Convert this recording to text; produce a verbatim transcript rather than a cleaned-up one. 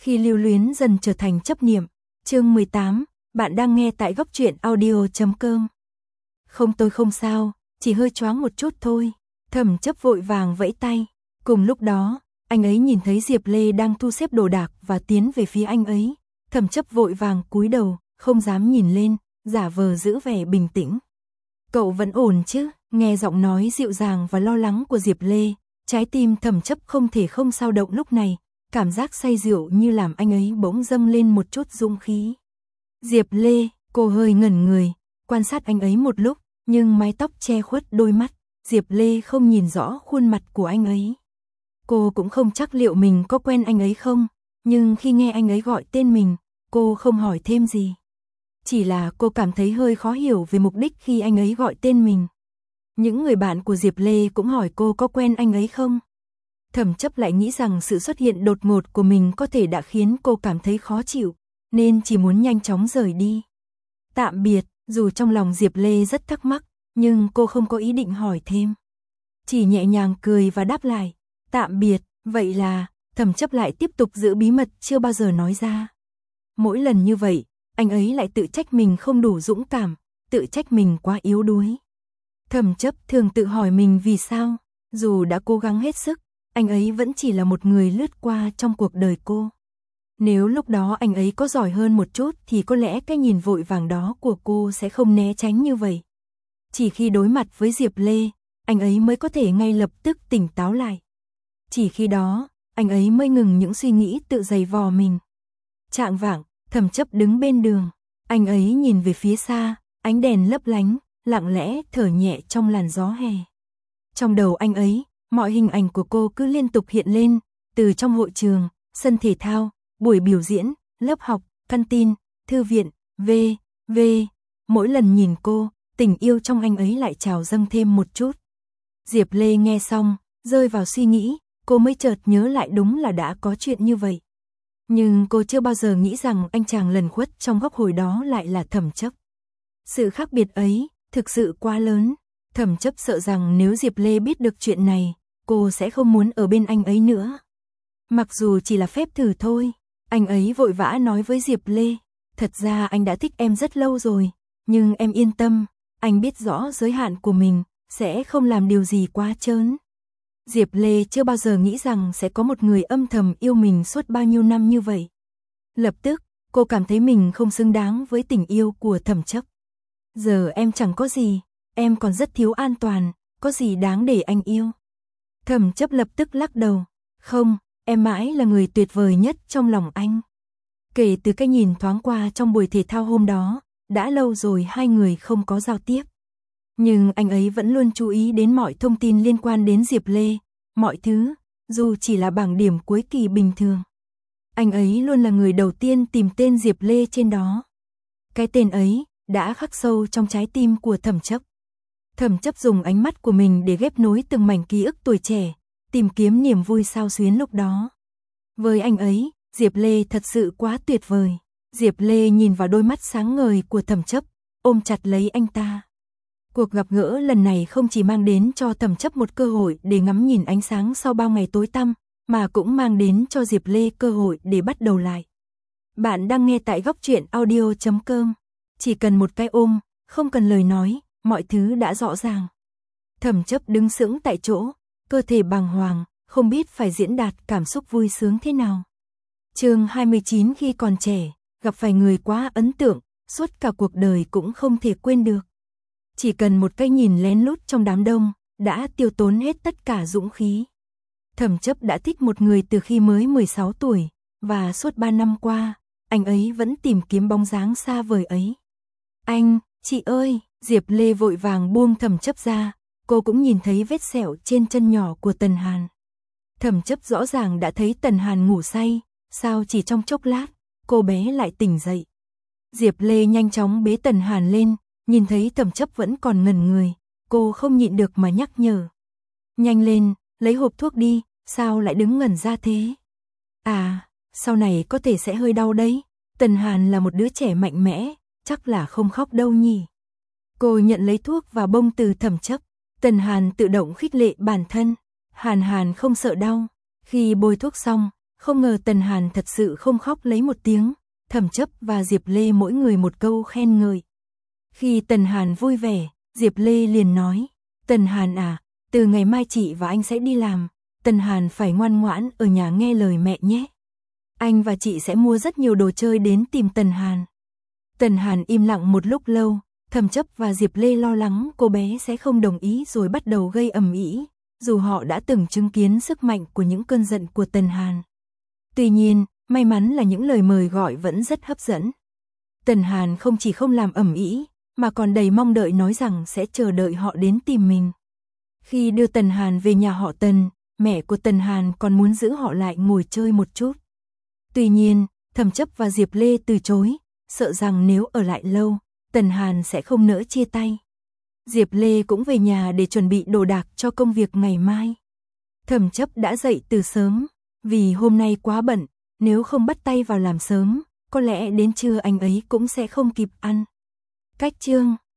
Khi lưu luyến dần trở thành chấp niệm. Chương mười tám, bạn đang nghe tại góc truyện audio chấm com. Không, tôi không sao, chỉ hơi choáng một chút thôi. Thẩm Chấp vội vàng vẫy tay. Cùng lúc đó, anh ấy nhìn thấy Diệp Lê đang thu xếp đồ đạc và tiến về phía anh ấy. Thẩm Chấp vội vàng cúi đầu, không dám nhìn lên, giả vờ giữ vẻ bình tĩnh. Cậu vẫn ổn chứ? Nghe giọng nói dịu dàng và lo lắng của Diệp Lê, trái tim Thẩm Chấp không thể không sao động lúc này. Cảm giác say rượu như làm anh ấy bỗng dâng lên một chút dũng khí. Diệp Lê, cô hơi ngẩn người, quan sát anh ấy một lúc, nhưng mái tóc che khuất đôi mắt, Diệp Lê không nhìn rõ khuôn mặt của anh ấy. Cô cũng không chắc liệu mình có quen anh ấy không, nhưng khi nghe anh ấy gọi tên mình, cô không hỏi thêm gì. Chỉ là cô cảm thấy hơi khó hiểu về mục đích khi anh ấy gọi tên mình. Những người bạn của Diệp Lê cũng hỏi cô có quen anh ấy không. Thẩm Chấp lại nghĩ rằng sự xuất hiện đột ngột của mình có thể đã khiến cô cảm thấy khó chịu, nên chỉ muốn nhanh chóng rời đi. Tạm biệt, dù trong lòng Diệp Lê rất thắc mắc, nhưng cô không có ý định hỏi thêm. Chỉ nhẹ nhàng cười và đáp lại, tạm biệt, vậy là, Thẩm Chấp lại tiếp tục giữ bí mật chưa bao giờ nói ra. Mỗi lần như vậy, anh ấy lại tự trách mình không đủ dũng cảm, tự trách mình quá yếu đuối. Thẩm Chấp thường tự hỏi mình vì sao, dù đã cố gắng hết sức, anh ấy vẫn chỉ là một người lướt qua trong cuộc đời cô. Nếu lúc đó anh ấy có giỏi hơn một chút thì có lẽ cái nhìn vội vàng đó của cô sẽ không né tránh như vậy. Chỉ khi đối mặt với Diệp Lê, anh ấy mới có thể ngay lập tức tỉnh táo lại. Chỉ khi đó, anh ấy mới ngừng những suy nghĩ tự giày vò mình. Chạng vạng, Thẩm Chấp đứng bên đường, anh ấy nhìn về phía xa, ánh đèn lấp lánh, lặng lẽ thở nhẹ trong làn gió hè. Trong đầu anh ấy, mọi hình ảnh của cô cứ liên tục hiện lên, từ trong hội trường, sân thể thao, buổi biểu diễn, lớp học, căn tin, thư viện, v, v. Mỗi lần nhìn cô, tình yêu trong anh ấy lại trào dâng thêm một chút. Diệp Lê nghe xong, rơi vào suy nghĩ, cô mới chợt nhớ lại đúng là đã có chuyện như vậy. Nhưng cô chưa bao giờ nghĩ rằng anh chàng lẩn khuất trong góc hồi đó lại là Thẩm Chấp. Sự khác biệt ấy, thực sự quá lớn. Thẩm Chấp sợ rằng nếu Diệp Lê biết được chuyện này, cô sẽ không muốn ở bên anh ấy nữa. Mặc dù chỉ là phép thử thôi, anh ấy vội vã nói với Diệp Lê, thật ra anh đã thích em rất lâu rồi, nhưng em yên tâm, anh biết rõ giới hạn của mình, sẽ không làm điều gì quá trớn. Diệp Lê chưa bao giờ nghĩ rằng sẽ có một người âm thầm yêu mình suốt bao nhiêu năm như vậy. Lập tức, cô cảm thấy mình không xứng đáng với tình yêu của Thẩm Chấp. Giờ em chẳng có gì, em còn rất thiếu an toàn, có gì đáng để anh yêu. Thẩm Chấp lập tức lắc đầu, không, em mãi là người tuyệt vời nhất trong lòng anh. Kể từ cái nhìn thoáng qua trong buổi thể thao hôm đó, đã lâu rồi hai người không có giao tiếp. Nhưng anh ấy vẫn luôn chú ý đến mọi thông tin liên quan đến Diệp Lê, mọi thứ, dù chỉ là bảng điểm cuối kỳ bình thường. Anh ấy luôn là người đầu tiên tìm tên Diệp Lê trên đó. Cái tên ấy đã khắc sâu trong trái tim của Thẩm Chấp. Thẩm Chấp dùng ánh mắt của mình để ghép nối từng mảnh ký ức tuổi trẻ, tìm kiếm niềm vui xao xuyến lúc đó. Với anh ấy, Diệp Lê thật sự quá tuyệt vời. Diệp Lê nhìn vào đôi mắt sáng ngời của Thẩm Chấp, ôm chặt lấy anh ta. Cuộc gặp gỡ lần này không chỉ mang đến cho Thẩm Chấp một cơ hội để ngắm nhìn ánh sáng sau bao ngày tối tăm, mà cũng mang đến cho Diệp Lê cơ hội để bắt đầu lại. Bạn đang nghe tại góc truyện audio chấm com. Chỉ cần một cái ôm, không cần lời nói, mọi thứ đã rõ ràng. Thẩm Chấp đứng sững tại chỗ, cơ thể bàng hoàng, không biết phải diễn đạt cảm xúc vui sướng thế nào. Chương hai mươi chín, khi còn trẻ, gặp phải người quá ấn tượng, suốt cả cuộc đời cũng không thể quên được. Chỉ cần một cái nhìn lén lút trong đám đông, đã tiêu tốn hết tất cả dũng khí. Thẩm Chấp đã thích một người từ khi mới mười sáu tuổi, và suốt ba năm qua, anh ấy vẫn tìm kiếm bóng dáng xa vời ấy. Anh, chị ơi, Diệp Lê vội vàng buông Thẩm Chấp ra, cô cũng nhìn thấy vết sẹo trên chân nhỏ của Tần Hàn. Thẩm Chấp rõ ràng đã thấy Tần Hàn ngủ say, sao chỉ trong chốc lát, cô bé lại tỉnh dậy. Diệp Lê nhanh chóng bế Tần Hàn lên, nhìn thấy Thẩm Chấp vẫn còn ngẩn người, cô không nhịn được mà nhắc nhở. Nhanh lên, lấy hộp thuốc đi, sao lại đứng ngẩn ra thế? À, sau này có thể sẽ hơi đau đấy, Tần Hàn là một đứa trẻ mạnh mẽ, chắc là không khóc đâu nhỉ. Cô nhận lấy thuốc và bông từ Thẩm Chấp, Tần Hàn tự động khích lệ bản thân, Hàn Hàn không sợ đau. Khi bôi thuốc xong, Không ngờ Tần Hàn thật sự không khóc lấy một tiếng, Thẩm Chấp và Diệp Lê mỗi người một câu khen ngợi. Khi Tần Hàn vui vẻ, Diệp Lê liền nói, Tần Hàn à, từ ngày mai chị và anh sẽ đi làm, Tần Hàn phải ngoan ngoãn ở nhà nghe lời mẹ nhé. Anh và chị sẽ mua rất nhiều đồ chơi đến tìm Tần Hàn. Tần Hàn im lặng một lúc lâu, Thẩm Chấp và Diệp Lê lo lắng cô bé sẽ không đồng ý rồi bắt đầu gây ầm ĩ, dù họ đã từng chứng kiến sức mạnh của những cơn giận của Tần Hàn. Tuy nhiên, may mắn là những lời mời gọi vẫn rất hấp dẫn. Tần Hàn không chỉ không làm ầm ĩ, mà còn đầy mong đợi nói rằng sẽ chờ đợi họ đến tìm mình. Khi đưa Tần Hàn về nhà họ Tần, mẹ của Tần Hàn còn muốn giữ họ lại ngồi chơi một chút. Tuy nhiên, Thẩm Chấp và Diệp Lê từ chối, sợ rằng nếu ở lại lâu, Tần Hàn sẽ không nỡ chia tay. Diệp Lê cũng về nhà để chuẩn bị đồ đạc cho công việc ngày mai. Thẩm Chấp đã dậy từ sớm, vì hôm nay quá bận, nếu không bắt tay vào làm sớm, có lẽ đến trưa anh ấy cũng sẽ không kịp ăn. Cách chương